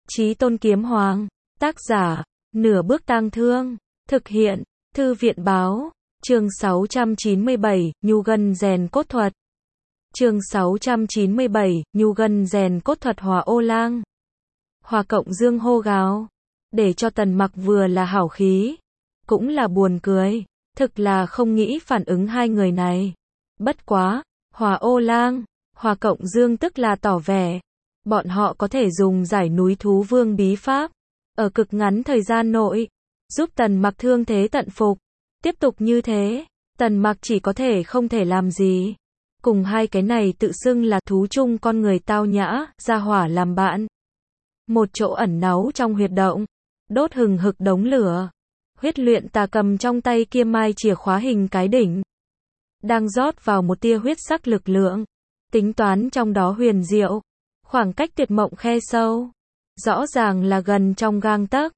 Chí Tôn Kiếm Hoàng. Tác giả, Nửa Bước Tang Thương. Thực hiện, Thư viện Báo. Chương 697, Nhu Gân Rèn Cốt Thuật. Chương 697, Nhu Gân Rèn Cốt Thuật. Hỏa Ô Lang. Hỏa Cộng Dương hô gào. Để cho Tần Mặc vừa là hảo khí, cũng là buồn cười. Thực là không nghĩ phản ứng hai người này. Bất quá, Hỏa Ô Lang, Hỏa Cộng Dương tức là tỏ vẻ bọn họ có thể dùng giải núi thú vương bí pháp, ở cực ngắn thời gian nội, giúp Tần Mặc thương thế tận phục. Tiếp tục như thế, Tần Mặc chỉ có thể không thể làm gì. Cùng hai cái này tự xưng là thú chung con người tao nhã, ra hỏa làm bạn. Một chỗ ẩn náu trong huyệt động, đốt hừng hực đống lửa. Huyết luyện tà cầm trong tay kia mai chìa khóa hình cái đỉnh, đang rót vào một tia huyết sắc lực lượng, tính toán trong đó huyền diệu. Khoảng cách tuyệt mộng khe sâu, rõ ràng là gần trong gang tấc,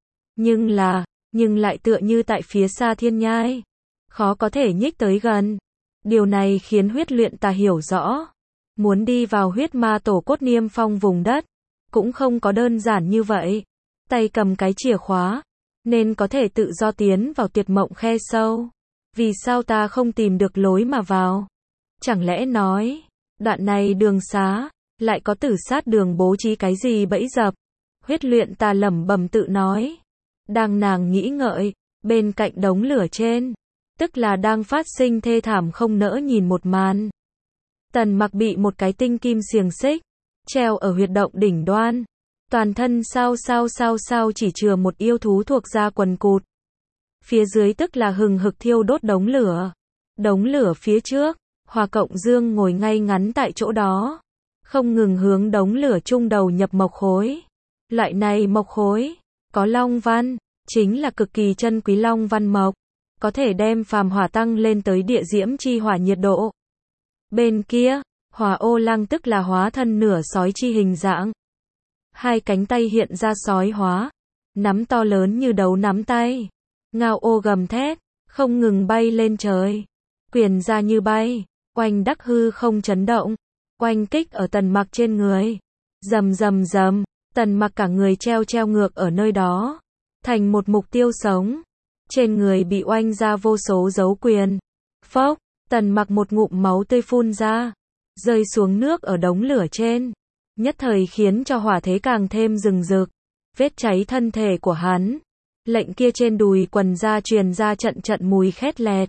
nhưng lại tựa như tại phía xa thiên nhai, khó có thể nhích tới gần. Điều này khiến huyết luyện tà hiểu rõ, muốn đi vào huyết ma tổ cốt niêm phong vùng đất, cũng không có đơn giản như vậy. Tay cầm cái chìa khóa, nên có thể tự do tiến vào tuyệt mộng khe sâu. Vì sao ta không tìm được lối mà vào? Chẳng lẽ nói, đoạn này đường xá, lại có tử sát đường bố trí cái gì bẫy dập? Huyết luyện tà lẩm bẩm tự nói. Đang nàng nghĩ ngợi, bên cạnh đống lửa trên, tức là đang phát sinh thê thảm không nỡ nhìn một màn. Tần Mặc bị một cái tinh kim xiềng xích treo ở huyệt động đỉnh đoan, toàn thân sao chỉ chừa một yêu thú thuộc da quần cụt. Phía dưới tức là hừng hực thiêu đốt đống lửa. Đống lửa phía trước, Hỏa Cộng Dương ngồi ngay ngắn tại chỗ đó, không ngừng hướng đống lửa chung đầu nhập mộc khối. Loại này mộc khối có long văn, chính là cực kỳ chân quý long văn mộc, có thể đem phàm hỏa tăng lên tới địa diễm chi hỏa nhiệt độ. Bên kia, Hỏa Ô Lang tức là hóa thân nửa sói chi hình dạng. Hai cánh tay hiện ra sói hóa, nắm to lớn như đấu nắm tay. Ngao ô gầm thét, không ngừng bay lên trời. Quyền ra như bay, oanh đắc hư không chấn động, oanh kích ở Tần Mặc trên người. Rầm rầm rầm, Tần Mặc cả người treo ngược ở nơi đó, thành một mục tiêu sống. Trên người bị oanh ra vô số dấu quyền. Phốc, Tần Mặc một ngụm máu tươi phun ra, rơi xuống nước ở đống lửa trên. Nhất thời khiến cho hỏa thế càng thêm rừng rực, vết cháy thân thể của hắn. Lệnh kia trên đùi quần da truyền ra trận mùi khét lẹt.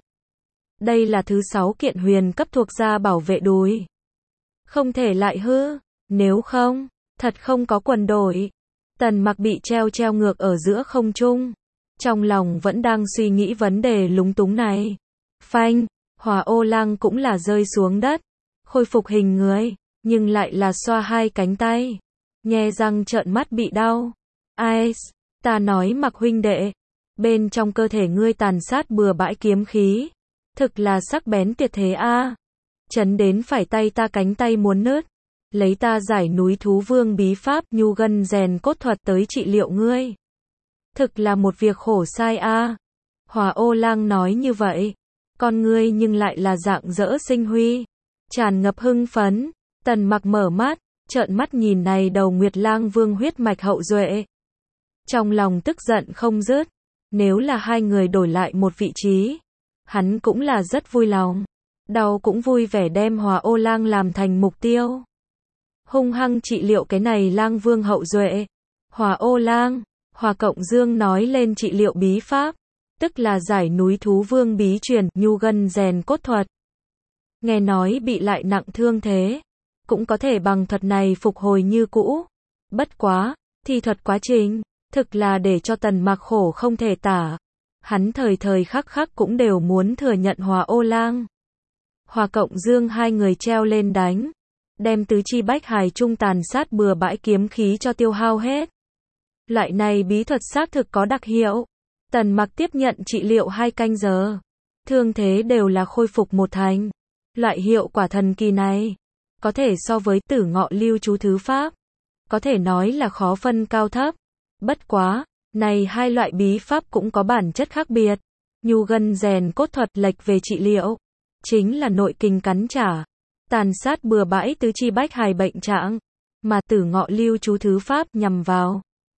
Đây là thứ 6 kiện huyền cấp thuộc da bảo vệ đùi. Không thể lại hư, nếu không, thật không có quần đổi. Tần Mặc bị treo ngược ở giữa không trung, trong lòng vẫn đang suy nghĩ vấn đề lúng túng này. Phanh, Hỏa Ô Lang cũng là rơi xuống đất, khôi phục hình người, nhưng lại là xoa hai cánh tay, nhe răng trợn mắt bị đau. Ai, ta nói Mặc huynh đệ, bên trong cơ thể ngươi tàn sát bừa bãi kiếm khí, thực là sắc bén tuyệt thế a. Chấn đến phải tay ta cánh tay muốn nứt. Lấy ta giải núi thú vương bí pháp nhu gân rèn cốt thuật tới trị liệu ngươi, thực là một việc khổ sai a. Hỏa Ô Lang nói như vậy, con ngươi nhưng lại là rạng rỡ sinh huy, tràn ngập hưng phấn. Tần Mặc mở mắt, trợn mắt nhìn này đầu Nguyệt Lang Vương huyết mạch hậu duệ, trong lòng tức giận không dứt. Nếu là hai người đổi lại một vị trí, hắn cũng là rất vui lòng, đau cũng vui vẻ đem Hỏa Ô Lang làm thành mục tiêu, hung hăng trị liệu cái này Lang Vương hậu duệ. Hỏa Ô Lang, Hỏa Cộng Dương nói lên trị liệu bí pháp, tức là giải núi thú vương bí truyền nhu gân rèn cốt thuật. Nghe nói bị lại nặng thương thế, cũng có thể bằng thuật này phục hồi như cũ. Bất quá, thi thuật quá trình, thực là để cho Tần Mặc khổ không thể tả. Hắn thời khắc cũng đều muốn thừa nhận Hỏa Ô Lang, Hỏa Cộng Dương hai người treo lên đánh, đem tứ chi bách hài trung tàn sát bừa bãi kiếm khí cho tiêu hao hết. Loại này bí thuật xác thực có đặc hiệu. Tần Mặc tiếp nhận trị liệu 2 canh giờ, thương thế đều là khôi phục một thành. Loại hiệu quả thần kỳ này, có thể so với Tử Ngọ Lưu chú thứ pháp, có thể nói là khó phân cao thấp. Bất quá, này hai loại bí pháp cũng có bản chất khác biệt. Nhu gân rèn cốt thuật lệch về trị liệu, chính là nội kình cắn trả, tàn sát bừa bãi tứ chi bách hài bệnh trạng, mà Tử Ngọ Lưu chú thứ pháp nhằm vào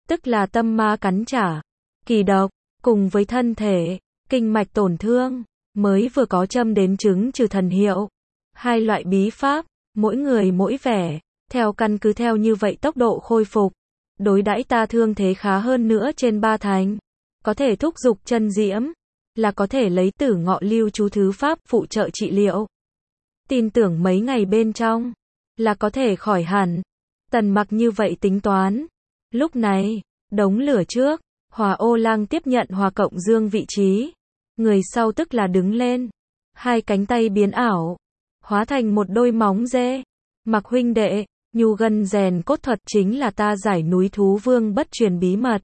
tức là tâm ma cắn trả, kỳ độc, cùng với thân thể, kinh mạch tổn thương, mới vừa có châm đến chứng trừ thần hiệu. Hai loại bí pháp, mỗi người mỗi vẻ, theo căn cứ theo như vậy tốc độ khôi phục, đối đãi ta thương thế khá hơn nữa trên 3 thành. Có thể thúc dục chân diễm, là có thể lấy Tử Ngọ Lưu chú thứ pháp phụ trợ trị liệu. Tin tưởng mấy ngày bên trong, là có thể khỏi hẳn. Tần Mặc như vậy tính toán. Lúc này, đống lửa trước, Hòa Ô Lang tiếp nhận Hòa Cộng Dương vị trí. Người sau tức là đứng lên. Hai cánh tay biến ảo, hóa thành một đôi móng dê. Mặc huynh đệ, nhu gân rèn cốt thuật chính là ta giải núi thú vương bất truyền bí mật.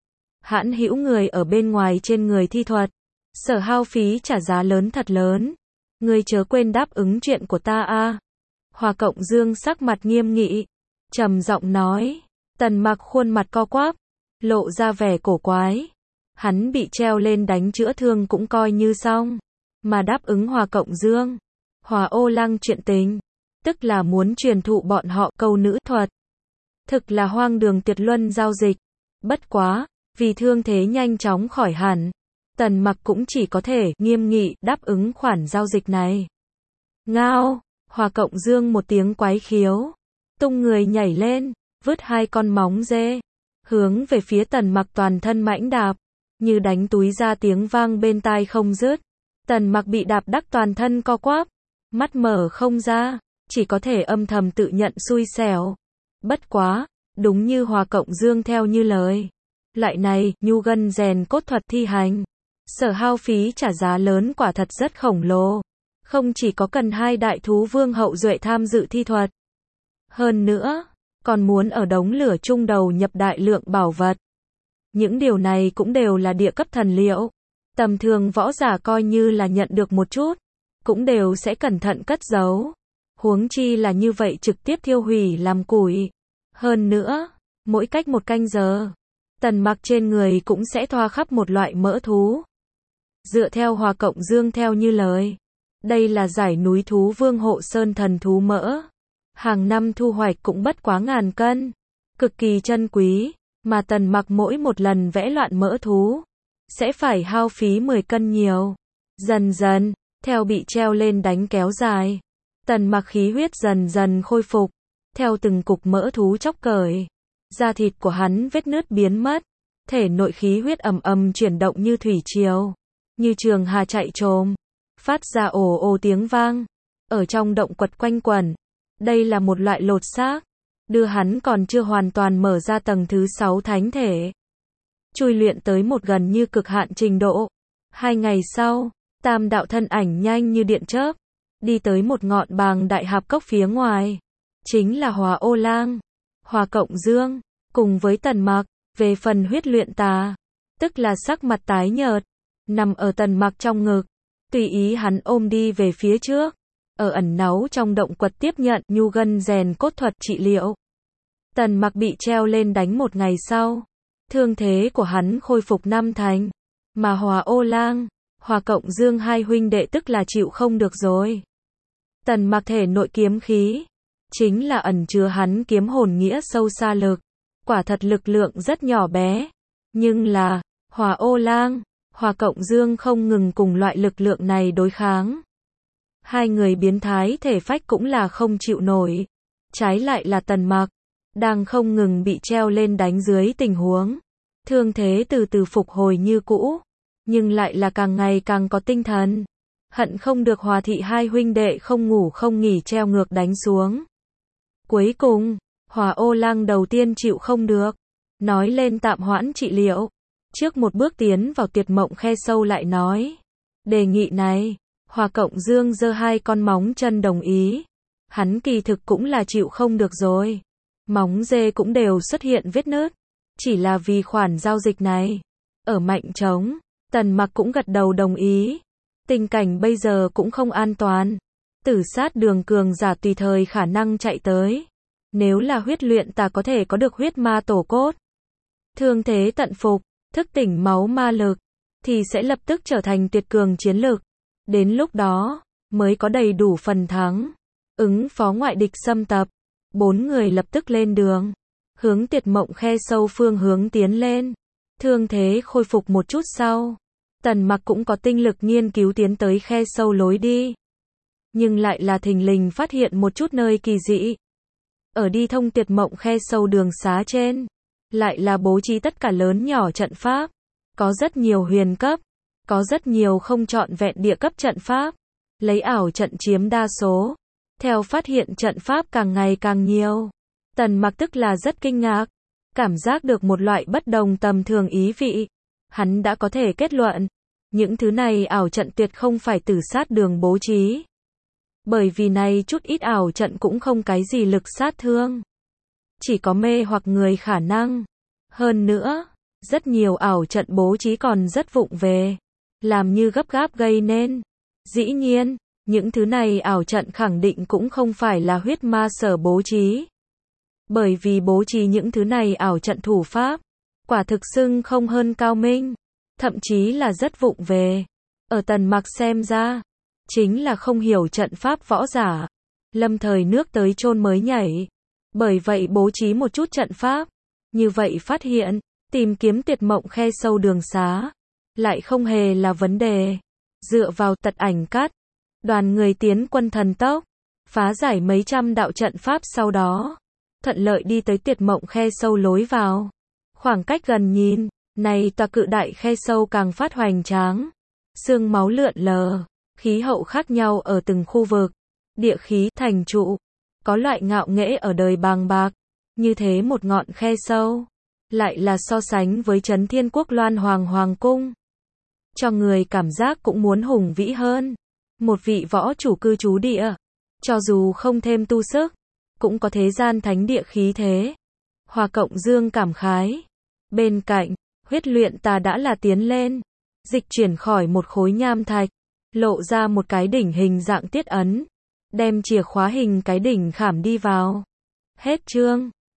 Hãn hữu người ở bên ngoài trên người thi thuật, sở hao phí trả giá lớn thật lớn. Ngươi chớ quên đáp ứng chuyện của ta a. Hòa Cộng Dương sắc mặt nghiêm nghị, trầm giọng nói. Tần Mặc khuôn mặt co quắp, lộ ra vẻ cổ quái. Hắn bị treo lên đánh chữa thương cũng coi như xong, mà đáp ứng Hòa Cộng Dương, Hòa Ô Lang chuyện tình, tức là muốn truyền thụ bọn họ câu nữ thuật. Thực là hoang đường tuyệt luân giao dịch. Bất quá, vì thương thế nhanh chóng khỏi hẳn, Tần Mặc cũng chỉ có thể nghiêm nghị đáp ứng khoản giao dịch này. Ngao, Hòa Cộng Dương một tiếng quái khiếu, tung người nhảy lên, vứt hai con móng dê, hướng về phía Tần Mặc toàn thân mãnh đạp, như đánh túi ra tiếng vang bên tai không dứt. Tần Mặc bị đạp đắc toàn thân co quắp, mắt mở không ra, chỉ có thể âm thầm tự nhận xui xẻo. Bất quá, đúng như Hòa Cộng Dương theo như lời, loại này, nhu gân rèn cốt thuật thi hành, sở hao phí trả giá lớn quả thật rất khổng lồ. Không chỉ có cần hai đại thú vương hậu duệ tham dự thi thuật, hơn nữa, còn muốn ở đống lửa chung đầu nhập đại lượng bảo vật. Những điều này cũng đều là địa cấp thần liệu. Tầm thường võ giả coi như là nhận được một chút, cũng đều sẽ cẩn thận cất giấu. Huống chi là như vậy trực tiếp thiêu hủy làm củi. Hơn nữa, mỗi cách một canh giờ, Tần Mặc trên người cũng sẽ thoa khắp một loại mỡ thú. Dựa theo Hòa Cộng Dương theo như lời, đây là giải núi thú vương hộ sơn thần thú mỡ. Hàng năm thu hoạch cũng bất quá 1000 cân. Cực kỳ chân quý, mà Tần Mặc mỗi một lần vẽ loạn mỡ thú, sẽ phải hao phí 10 cân nhiều. Dần dần, theo bị treo lên đánh kéo dài, Tần Mặc khí huyết dần dần khôi phục. Theo từng cục mỡ thú chóc cởi, da thịt của hắn vết nứt biến mất. Thể nội khí huyết ầm ầm chuyển động như thủy triều, như trường hà chạy trồm, phát ra ồ ồ tiếng vang. Ở trong động quật quanh quẩn. Đây là một loại lột xác, đưa hắn còn chưa hoàn toàn mở ra tầng thứ 6 thánh thể. Chui luyện tới một gần như cực hạn trình độ. 2 ngày sau, tam đạo thân ảnh nhanh như điện chớp, đi tới một ngọn bàng đại hạp cốc phía ngoài. Chính là Hòa Ô Lang, Hòa Cộng Dương, cùng với Tần Mặc. Về phần huyết luyện tà, tức là sắc mặt tái nhợt, nằm ở Tần Mặc trong ngực, tùy ý hắn ôm đi về phía trước. Ở ẩn náu trong động quật tiếp nhận nhu gân rèn cốt thuật trị liệu. Tần Mặc bị treo lên đánh một ngày sau, thương thế của hắn khôi phục 5 thành, mà Hòa Ô Lang, Hòa Cộng Dương hai huynh đệ tức là chịu không được rồi. Tần Mặc thể nội kiếm khí, chính là ẩn chứa hắn kiếm hồn nghĩa sâu xa lực, quả thật lực lượng rất nhỏ bé, nhưng là, Hòa Ô Lang, Hòa Cộng Dương không ngừng cùng loại lực lượng này đối kháng. Hai người biến thái thể phách cũng là không chịu nổi. Trái lại là Tần Mặc, đang không ngừng bị treo lên đánh dưới tình huống, thương thế từ từ phục hồi như cũ, nhưng lại là càng ngày càng có tinh thần. Hận không được Hòa thị hai huynh đệ không ngủ không nghỉ treo ngược đánh xuống. Cuối cùng, Hòa Ô Lang đầu tiên chịu không được, nói lên tạm hoãn trị liệu. Trước một bước tiến vào tuyệt mộng khe sâu lại nói, đề nghị này, Hòa Cộng Dương giơ hai con móng chân đồng ý. Hắn kỳ thực cũng là chịu không được rồi. Móng dê cũng đều xuất hiện vết nứt. Chỉ là vì khoản giao dịch này. Ở mạnh trống, Tần Mặc cũng gật đầu đồng ý. Tình cảnh bây giờ cũng không an toàn. Tử sát đường cường giả tùy thời khả năng chạy tới. Nếu là huyết luyện tà có thể có được huyết ma tổ cốt, thương thế tận phục, thức tỉnh máu ma lực, thì sẽ lập tức trở thành tuyệt cường chiến lực. Đến lúc đó, mới có đầy đủ phần thắng. Ứng phó ngoại địch xâm tập. 4 người lập tức lên đường. hướng Tiệt Mộng Khe sâu phương hướng tiến lên. Thương thế khôi phục một chút sau, Tần Mặc cũng có tinh lực nghiên cứu tiến tới khe sâu lối đi. Nhưng lại là thình lình phát hiện một chút nơi kỳ dị. Ở đi thông Tiệt Mộng Khe sâu đường xá trên, lại là bố trí tất cả lớn nhỏ trận pháp. Có rất nhiều huyền cấp, có rất nhiều không trọn vẹn địa cấp trận pháp. Lấy ảo trận chiếm đa số. Theo phát hiện trận pháp càng ngày càng nhiều, Tần Mặc tức là rất kinh ngạc. Cảm giác được một loại bất đồng tầm thường ý vị. Hắn đã có thể kết luận, những thứ này ảo trận tuyệt không phải tử sát đường bố trí. Bởi vì này chút ít ảo trận cũng không cái gì lực sát thương. Chỉ có mê hoặc người khả năng. Hơn nữa, rất nhiều ảo trận bố trí còn rất vụng về. Làm như gấp gáp gây nên. Dĩ nhiên, những thứ này ảo trận khẳng định cũng không phải là huyết ma sở bố trí. Bởi vì bố trí những thứ này ảo trận thủ pháp, quả thực xưng không hơn cao minh. Thậm chí là rất vụng về. Ở Tần Mặc xem ra, chính là không hiểu trận pháp võ giả. Lâm thời nước tới chôn mới nhảy. Bởi vậy bố trí một chút trận pháp. Như vậy phát hiện, tìm kiếm Tiệt Mộng Khe sâu đường xá. Lại không hề là vấn đề. Dựa vào tật ảnh cắt, đoàn người tiến quân thần tốc, phá giải mấy trăm đạo trận pháp sau đó. Thuận lợi đi tới Tiệt Mộng Khe sâu lối vào. Khoảng cách gần nhìn, này tòa cự đại khe sâu càng phát hoành tráng. Sương máu lượn lờ, khí hậu khác nhau ở từng khu vực. Địa khí thành trụ, có loại ngạo nghễ ở đời bàng bạc. Như thế một ngọn khe sâu, lại là so sánh với Trấn Thiên Quốc Loan Hoàng Hoàng Cung. Cho người cảm giác cũng muốn hùng vĩ hơn. Một vị võ chủ cư trú địa, cho dù không thêm tu sức, cũng có thế gian thánh địa khí thế. Hòa Cộng Dương cảm khái. Bên cạnh, huyết luyện tà đã là tiến lên, dịch chuyển khỏi một khối nham thạch, lộ ra một cái đỉnh hình dạng tiết ấn, đem chìa khóa hình cái đỉnh khảm đi vào. Hết chương.